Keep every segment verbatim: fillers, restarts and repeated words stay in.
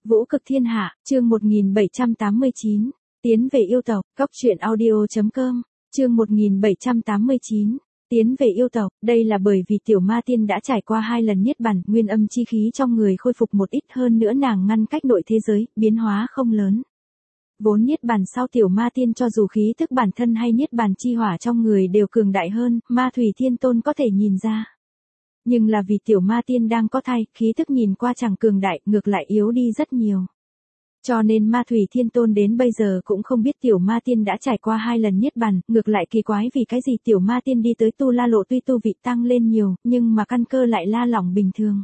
Vũ cực thiên hạ, chương một nghìn bảy trăm tám mươi chín, tiến về yêu tộc, góc truyện audio chấm com, chương một nghìn bảy trăm tám mươi chín, tiến về yêu tộc, đây là bởi vì tiểu ma tiên đã trải qua hai lần niết bàn, nguyên âm chi khí trong người khôi phục một ít, hơn nữa nàng ngăn cách nội thế giới, biến hóa không lớn. Vốn niết bàn sau tiểu ma tiên cho dù khí thức bản thân hay niết bàn chi hỏa trong người đều cường đại hơn, ma thủy thiên tôn có thể nhìn ra. Nhưng là vì tiểu ma tiên đang có thai, khí thức nhìn qua chẳng cường đại, ngược lại yếu đi rất nhiều. Cho nên ma thủy thiên tôn đến bây giờ cũng không biết tiểu ma tiên đã trải qua hai lần niết bàn, ngược lại kỳ quái vì cái gì tiểu ma tiên đi tới tu la lộ tuy tu vị tăng lên nhiều, nhưng mà căn cơ lại la lỏng bình thường.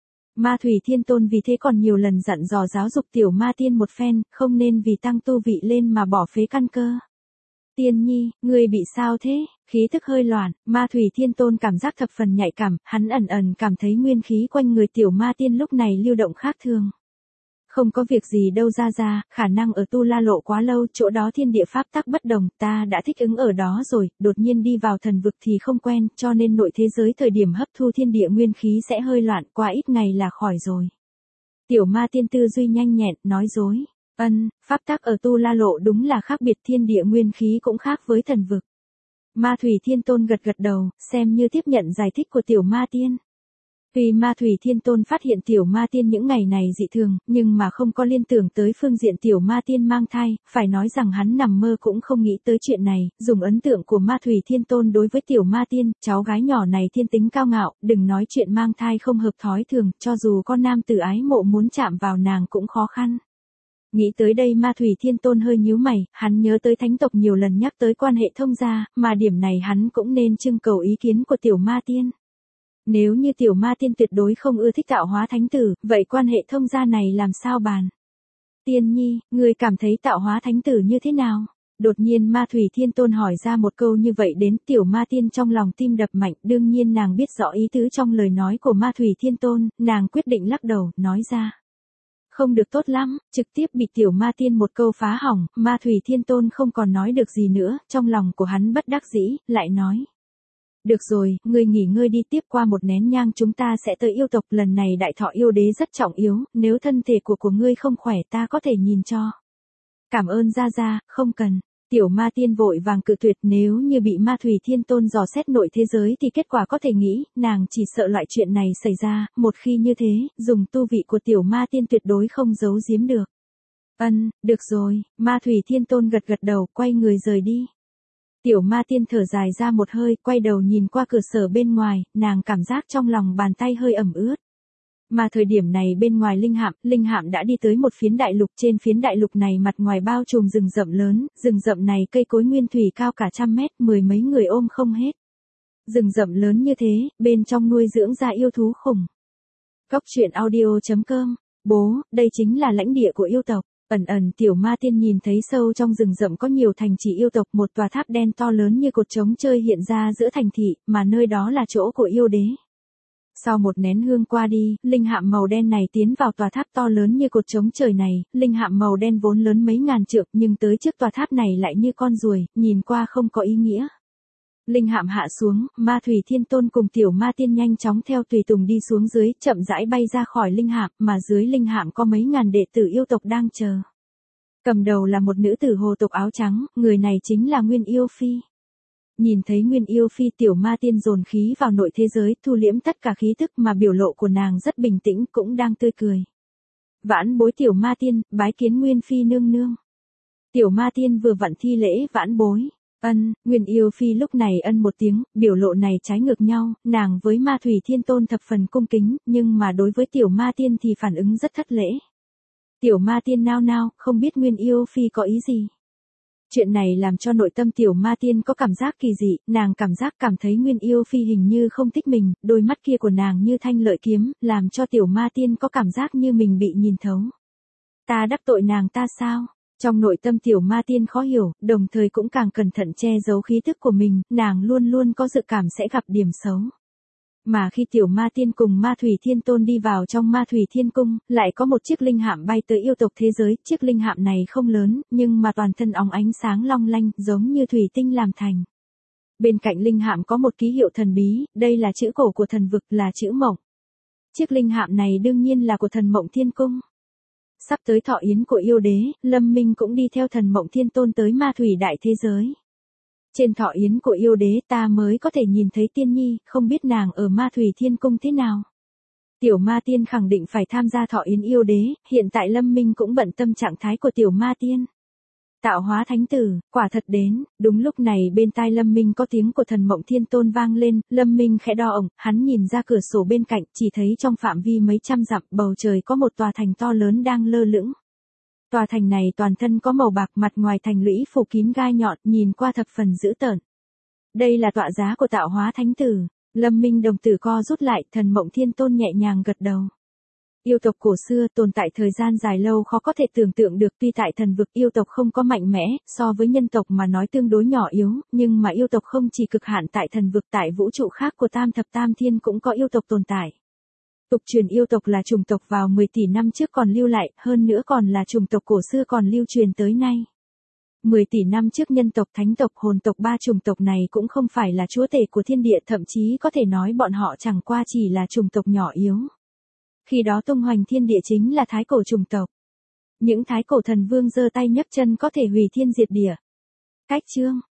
Ma thủy thiên tôn vì thế còn nhiều lần dặn dò giáo dục tiểu ma tiên một phen, không nên vì tăng tu vị lên mà bỏ phế căn cơ. Tiên nhi, ngươi bị sao thế? Khí thức hơi loạn, ma thủy thiên tôn cảm giác thập phần nhạy cảm, hắn ẩn ẩn cảm thấy nguyên khí quanh người tiểu ma tiên lúc này lưu động khác thường. Không có việc gì đâu ra ra, khả năng ở tu la lộ quá lâu, chỗ đó thiên địa pháp tắc bất đồng, ta đã thích ứng ở đó rồi, đột nhiên đi vào thần vực thì không quen, cho nên nội thế giới thời điểm hấp thu thiên địa nguyên khí sẽ hơi loạn, qua ít ngày là khỏi rồi. Tiểu ma tiên tư duy nhanh nhẹn, nói dối. Ân, pháp tắc ở tu la lộ đúng là khác biệt, thiên địa nguyên khí cũng khác với thần vực. Ma thủy thiên tôn gật gật đầu, xem như tiếp nhận giải thích của tiểu ma tiên. Vì ma thủy thiên tôn phát hiện tiểu ma tiên những ngày này dị thường, nhưng mà không có liên tưởng tới phương diện tiểu ma tiên mang thai, phải nói rằng hắn nằm mơ cũng không nghĩ tới chuyện này, dùng ấn tượng của ma thủy thiên tôn đối với tiểu ma tiên, cháu gái nhỏ này thiên tính cao ngạo, đừng nói chuyện mang thai không hợp thói thường, cho dù con nam tử ái mộ muốn chạm vào nàng cũng khó khăn. Nghĩ tới đây ma thủy thiên tôn hơi nhíu mày, hắn nhớ tới thánh tộc nhiều lần nhắc tới quan hệ thông gia, mà điểm này hắn cũng nên trưng cầu ý kiến của tiểu ma tiên. Nếu như tiểu ma tiên tuyệt đối không ưa thích tạo hóa thánh tử, vậy quan hệ thông gia này làm sao bàn? Tiên nhi, người cảm thấy tạo hóa thánh tử như thế nào? Đột nhiên ma thủy thiên tôn hỏi ra một câu như vậy đến tiểu ma tiên trong lòng tim đập mạnh, đương nhiên nàng biết rõ ý tứ trong lời nói của ma thủy thiên tôn, nàng quyết định lắc đầu, nói ra. Không được tốt lắm, trực tiếp bị tiểu ma tiên một câu phá hỏng, ma thủy thiên tôn không còn nói được gì nữa, trong lòng của hắn bất đắc dĩ, lại nói. Được rồi, ngươi nghỉ ngơi đi, tiếp qua một nén nhang chúng ta sẽ tới yêu tộc, lần này đại thọ yêu đế rất trọng yếu, nếu thân thể của của ngươi không khỏe ta có thể nhìn cho. Cảm ơn gia gia, không cần. Tiểu ma tiên vội vàng cự tuyệt, nếu như bị ma thủy thiên tôn dò xét nội thế giới thì kết quả có thể nghĩ, nàng chỉ sợ loại chuyện này xảy ra, một khi như thế, dùng tu vị của tiểu ma tiên tuyệt đối không giấu giếm được. Ân, được rồi, ma thủy thiên tôn gật gật đầu, quay người rời đi. Tiểu ma tiên thở dài ra một hơi, quay đầu nhìn qua cửa sổ bên ngoài, nàng cảm giác trong lòng bàn tay hơi ẩm ướt. Mà thời điểm này bên ngoài linh hạm, linh hạm đã đi tới một phiến đại lục, trên phiến đại lục này mặt ngoài bao trùm rừng rậm lớn, rừng rậm này cây cối nguyên thủy cao cả trăm mét, mười mấy người ôm không hết. Rừng rậm lớn như thế, bên trong nuôi dưỡng ra yêu thú khủng. Góc truyện audio chấm com, bố, đây chính là lãnh địa của yêu tộc. Ẩn ẩn tiểu ma tiên nhìn thấy sâu trong rừng rậm có nhiều thành trì yêu tộc, một tòa tháp đen to lớn như cột trống chơi hiện ra giữa thành thị, mà nơi đó là chỗ của yêu đế. Sau một nén hương qua đi, linh hạm màu đen này tiến vào tòa tháp to lớn như cột trống trời này, linh hạm màu đen vốn lớn mấy ngàn trượng nhưng tới trước tòa tháp này lại như con ruồi, nhìn qua không có ý nghĩa. Linh hạm hạ xuống, ma thủy thiên tôn cùng tiểu ma tiên nhanh chóng theo tùy tùng đi xuống dưới, chậm rãi bay ra khỏi linh hạm, mà dưới linh hạm có mấy ngàn đệ tử yêu tộc đang chờ. Cầm đầu là một nữ tử hồ tộc áo trắng, người này chính là Nguyên Yêu Phi. Nhìn thấy Nguyên Yêu Phi tiểu ma tiên dồn khí vào nội thế giới, thu liễm tất cả khí thức mà biểu lộ của nàng rất bình tĩnh, cũng đang tươi cười. Vãn bối tiểu ma tiên, bái kiến Nguyên Phi nương nương. Tiểu ma tiên vừa vặn thi lễ vãn bối. Ân, Nguyên Yêu Phi lúc này ân một tiếng, biểu lộ này trái ngược nhau, nàng với ma thủy thiên tôn thập phần cung kính, nhưng mà đối với tiểu ma tiên thì phản ứng rất thất lễ. Tiểu ma tiên nao nao, không biết Nguyên Yêu Phi có ý gì. Chuyện này làm cho nội tâm tiểu ma tiên có cảm giác kỳ dị, nàng cảm giác cảm thấy Nguyên Yêu Phi hình như không thích mình, đôi mắt kia của nàng như thanh lợi kiếm, làm cho tiểu ma tiên có cảm giác như mình bị nhìn thấu. Ta đắc tội nàng ta sao? Trong nội tâm tiểu ma tiên khó hiểu, đồng thời cũng càng cẩn thận che giấu khí thức của mình, nàng luôn luôn có dự cảm sẽ gặp điểm xấu. Mà khi tiểu ma tiên cùng ma thủy thiên tôn đi vào trong ma thủy thiên cung, lại có một chiếc linh hạm bay tới yêu tộc thế giới, chiếc linh hạm này không lớn, nhưng mà toàn thân óng ánh sáng long lanh, giống như thủy tinh làm thành. Bên cạnh linh hạm có một ký hiệu thần bí, đây là chữ cổ của thần vực, là chữ mộng. Chiếc linh hạm này đương nhiên là của thần mộng thiên cung. Sắp tới thọ yến của yêu đế, Lâm Minh cũng đi theo Thần Mộng Thiên Tôn tới ma thủy đại thế giới. Trên thọ yến của yêu đế ta mới có thể nhìn thấy tiên nhi, không biết nàng ở ma thủy thiên cung thế nào. Tiểu ma tiên khẳng định phải tham gia thọ yến yêu đế, hiện tại Lâm Minh cũng bận tâm trạng thái của tiểu ma tiên. Tạo hóa thánh tử, quả thật đến, đúng lúc này bên tai Lâm Minh có tiếng của Thần Mộng Thiên Tôn vang lên, Lâm Minh khẽ đo ổng, hắn nhìn ra cửa sổ bên cạnh, chỉ thấy trong phạm vi mấy trăm dặm bầu trời có một tòa thành to lớn đang lơ lửng. Tòa thành này toàn thân có màu bạc, mặt ngoài thành lũy phủ kín gai nhọn, nhìn qua thập phần dữ tợn. Đây là tọa giá của tạo hóa thánh tử. Lâm Minh đồng tử co rút lại, Thần Mộng Thiên Tôn nhẹ nhàng gật đầu. Yêu tộc cổ xưa tồn tại thời gian dài lâu khó có thể tưởng tượng được, tuy tại thần vực yêu tộc không có mạnh mẽ, so với nhân tộc mà nói tương đối nhỏ yếu, nhưng mà yêu tộc không chỉ cực hạn tại thần vực, tại vũ trụ khác của Tam Thập Tam Thiên cũng có yêu tộc tồn tại. Tục truyền yêu tộc là chủng tộc vào mười tỷ năm trước còn lưu lại, hơn nữa còn là chủng tộc cổ xưa còn lưu truyền tới nay. mười tỷ năm trước nhân tộc, thánh tộc, hồn tộc ba chủng tộc này cũng không phải là chúa tể của thiên địa, thậm chí có thể nói bọn họ chẳng qua chỉ là chủng tộc nhỏ yếu. Khi đó tung hoành thiên địa chính là thái cổ chủng tộc. Những thái cổ thần vương giơ tay nhấc chân có thể hủy thiên diệt địa. Cách chương